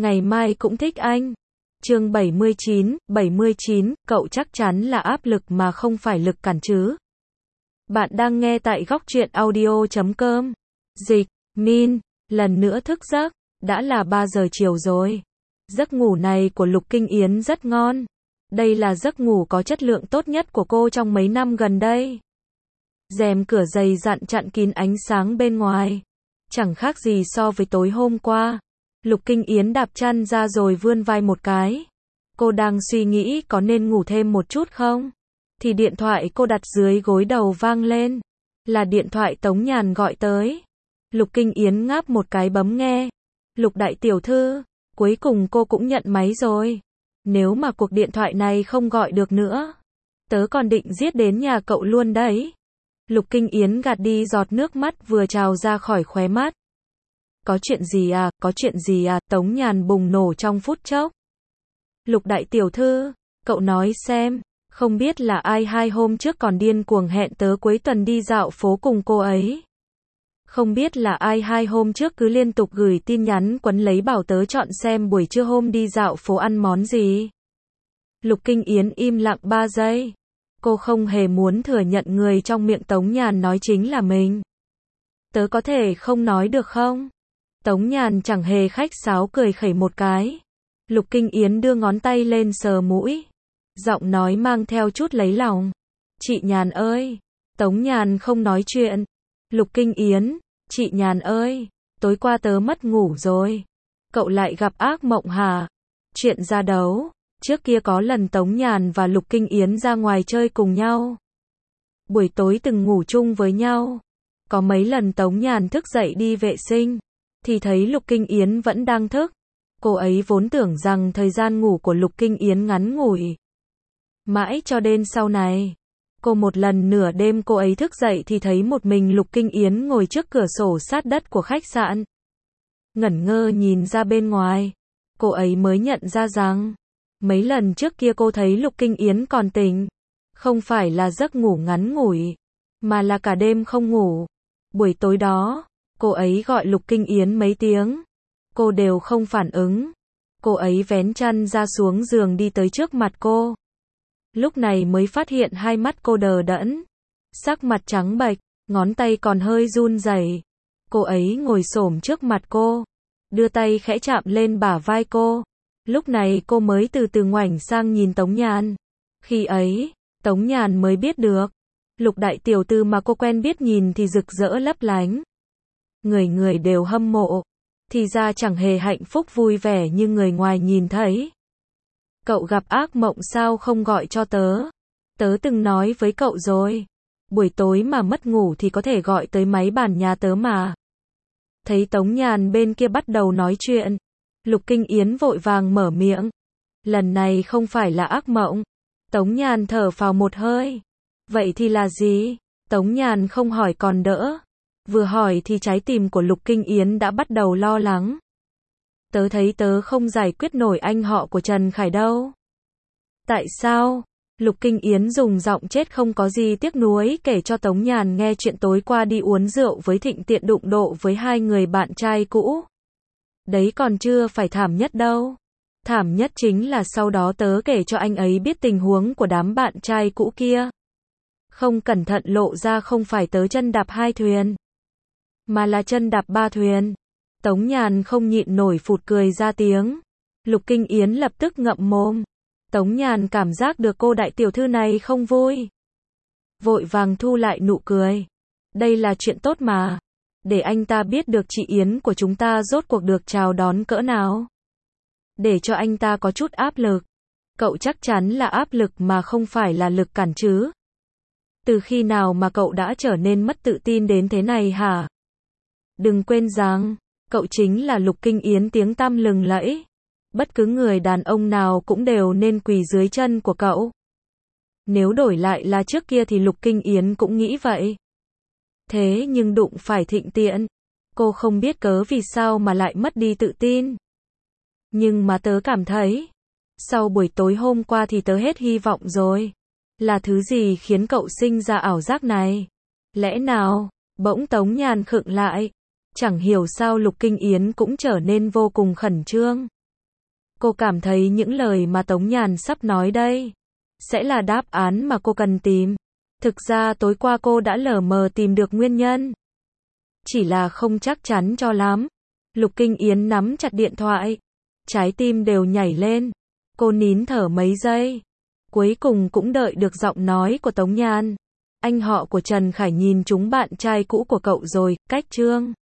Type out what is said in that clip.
Ngày mai cũng thích anh. Chương 79, cậu chắc chắn là áp lực mà không phải lực cản chứ. Bạn đang nghe tại góc truyện audio.com. Dịch, Min, lần nữa thức giấc, đã là 3 giờ chiều rồi. Giấc ngủ này của Lục Kinh Yến rất ngon. Đây là giấc ngủ có chất lượng tốt nhất của cô trong mấy năm gần đây. Rèm cửa dày dặn chặn kín ánh sáng bên ngoài. Chẳng khác gì so với tối hôm qua. Lục Kinh Yến đạp chân ra rồi vươn vai một cái. Cô đang suy nghĩ có nên ngủ thêm một chút không? Thì điện thoại cô đặt dưới gối đầu vang lên. Là điện thoại Tống Nhàn gọi tới. Lục Kinh Yến ngáp một cái bấm nghe. Lục đại tiểu thư, cuối cùng cô cũng nhận máy rồi. Nếu mà cuộc điện thoại này không gọi được nữa, tớ còn định giết đến nhà cậu luôn đấy. Lục Kinh Yến gạt đi giọt nước mắt vừa trào ra khỏi khóe mắt. Có chuyện gì à, Tống Nhàn bùng nổ trong phút chốc. Lục đại tiểu thư, cậu nói xem, không biết là ai 2 hôm trước còn điên cuồng hẹn tớ cuối tuần đi dạo phố cùng cô ấy. Không biết là ai 2 hôm trước cứ liên tục gửi tin nhắn quấn lấy bảo tớ chọn xem buổi trưa hôm đi dạo phố ăn món gì. Lục Kinh Yến im lặng 3 giây. Cô không hề muốn thừa nhận người trong miệng Tống Nhàn nói chính là mình. Tớ có thể không nói được không? Tống Nhàn chẳng hề khách sáo cười khẩy một cái. Lục Kinh Yến đưa ngón tay lên sờ mũi. Giọng nói mang theo chút lấy lòng. Chị Nhàn ơi. Tống Nhàn không nói chuyện. Lục Kinh Yến, chị Nhàn ơi, tối qua tớ mất ngủ rồi. Cậu lại gặp ác mộng hả? Chuyện ra đấu. Trước kia có lần Tống Nhàn và Lục Kinh Yến ra ngoài chơi cùng nhau. Buổi tối từng ngủ chung với nhau. Có mấy lần Tống Nhàn thức dậy đi vệ sinh, thì thấy Lục Kinh Yến vẫn đang thức. Cô ấy vốn tưởng rằng thời gian ngủ của Lục Kinh Yến ngắn ngủi. Mãi cho đến sau này, một lần nửa đêm cô ấy thức dậy thì thấy một mình Lục Kinh Yến ngồi trước cửa sổ sát đất của khách sạn. Ngẩn ngơ nhìn ra bên ngoài, cô ấy mới nhận ra rằng, mấy lần trước kia cô thấy Lục Kinh Yến còn tỉnh. Không phải là giấc ngủ ngắn ngủi, mà là cả đêm không ngủ. Buổi tối đó, cô ấy gọi Lục Kinh Yến mấy tiếng. Cô đều không phản ứng. Cô ấy vén chăn ra xuống giường đi tới trước mặt cô. Lúc này mới phát hiện hai mắt cô đờ đẫn. Sắc mặt trắng bệch, ngón tay còn hơi run rẩy. Cô ấy ngồi xổm trước mặt cô, đưa tay khẽ chạm lên bả vai cô. Lúc này cô mới từ từ ngoảnh sang nhìn Tống Nhàn. Khi ấy, Tống Nhàn mới biết được, Lục đại tiểu thư mà cô quen biết nhìn thì rực rỡ lấp lánh. Người người đều hâm mộ, thì ra chẳng hề hạnh phúc vui vẻ như người ngoài nhìn thấy. Cậu gặp ác mộng sao không gọi cho tớ? Tớ từng nói với cậu rồi, buổi tối mà mất ngủ thì có thể gọi tới máy bàn nhà tớ mà. Thấy Tống Nhàn bên kia bắt đầu nói chuyện, Lục Kinh Yến vội vàng mở miệng. Lần này không phải là ác mộng. Tống Nhàn thở phào một hơi. Vậy thì là gì? Tống Nhàn không hỏi còn đỡ. Vừa hỏi thì trái tim của Lục Kinh Yến đã bắt đầu lo lắng. Tớ thấy tớ không giải quyết nổi anh họ của Trần Khải đâu. Tại sao? Lục Kinh Yến dùng giọng chết không có gì tiếc nuối kể cho Tống Nhàn nghe chuyện tối qua đi uống rượu với Thịnh Tiện đụng độ với 2 người bạn trai cũ. Đấy còn chưa phải thảm nhất đâu. Thảm nhất chính là sau đó tớ kể cho anh ấy biết tình huống của đám bạn trai cũ kia. Không cẩn thận lộ ra không phải tớ chân đạp 2 thuyền, mà là chân đạp 3 thuyền. Tống Nhàn không nhịn nổi phụt cười ra tiếng. Lục Kinh Yến lập tức ngậm mồm. Tống Nhàn cảm giác được cô đại tiểu thư này không vui. Vội vàng thu lại nụ cười. Đây là chuyện tốt mà. Để anh ta biết được chị Yến của chúng ta rốt cuộc được chào đón cỡ nào. Để cho anh ta có chút áp lực. Cậu chắc chắn là áp lực mà không phải là lực cản chứ. Từ khi nào mà cậu đã trở nên mất tự tin đến thế này hả? Đừng quên rằng, cậu chính là Lục Kinh Yến tiếng tăm lừng lẫy. Bất cứ người đàn ông nào cũng đều nên quỳ dưới chân của cậu. Nếu đổi lại là trước kia thì Lục Kinh Yến cũng nghĩ vậy. Thế nhưng đụng phải Thịnh Tiện, cô không biết cớ vì sao mà lại mất đi tự tin. Nhưng mà tớ cảm thấy, sau buổi tối hôm qua thì tớ hết hy vọng rồi. Là thứ gì khiến cậu sinh ra ảo giác này? Lẽ nào? Bỗng Tống Nhàn khựng lại. Chẳng hiểu sao Lục Kinh Yến cũng trở nên vô cùng khẩn trương. Cô cảm thấy những lời mà Tống Nhàn sắp nói đây sẽ là đáp án mà cô cần tìm. Thực ra tối qua cô đã lờ mờ tìm được nguyên nhân. Chỉ là không chắc chắn cho lắm. Lục Kinh Yến nắm chặt điện thoại. Trái tim đều nhảy lên. Cô nín thở mấy giây. Cuối cùng cũng đợi được giọng nói của Tống Nhàn. Anh họ của Trần Khải nhìn trúng bạn trai cũ của cậu rồi, cách Trương.